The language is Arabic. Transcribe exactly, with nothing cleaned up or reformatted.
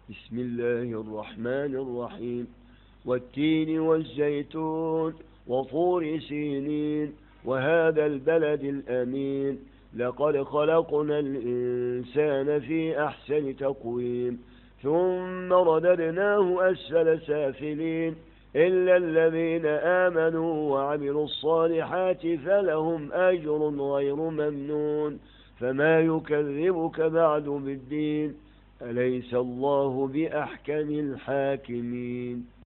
بسم الله الرحمن الرحيم. والتين والزيتون وطور سينين وهذا البلد الأمين لقد خلقنا الإنسان في أحسن تقويم ثم رددناه أسفل سافلين إلا الذين آمنوا وعملوا الصالحات فلهم أجر غير ممنون فما يكذبك بعد بالدين أليس الله بأحكم الحاكمين.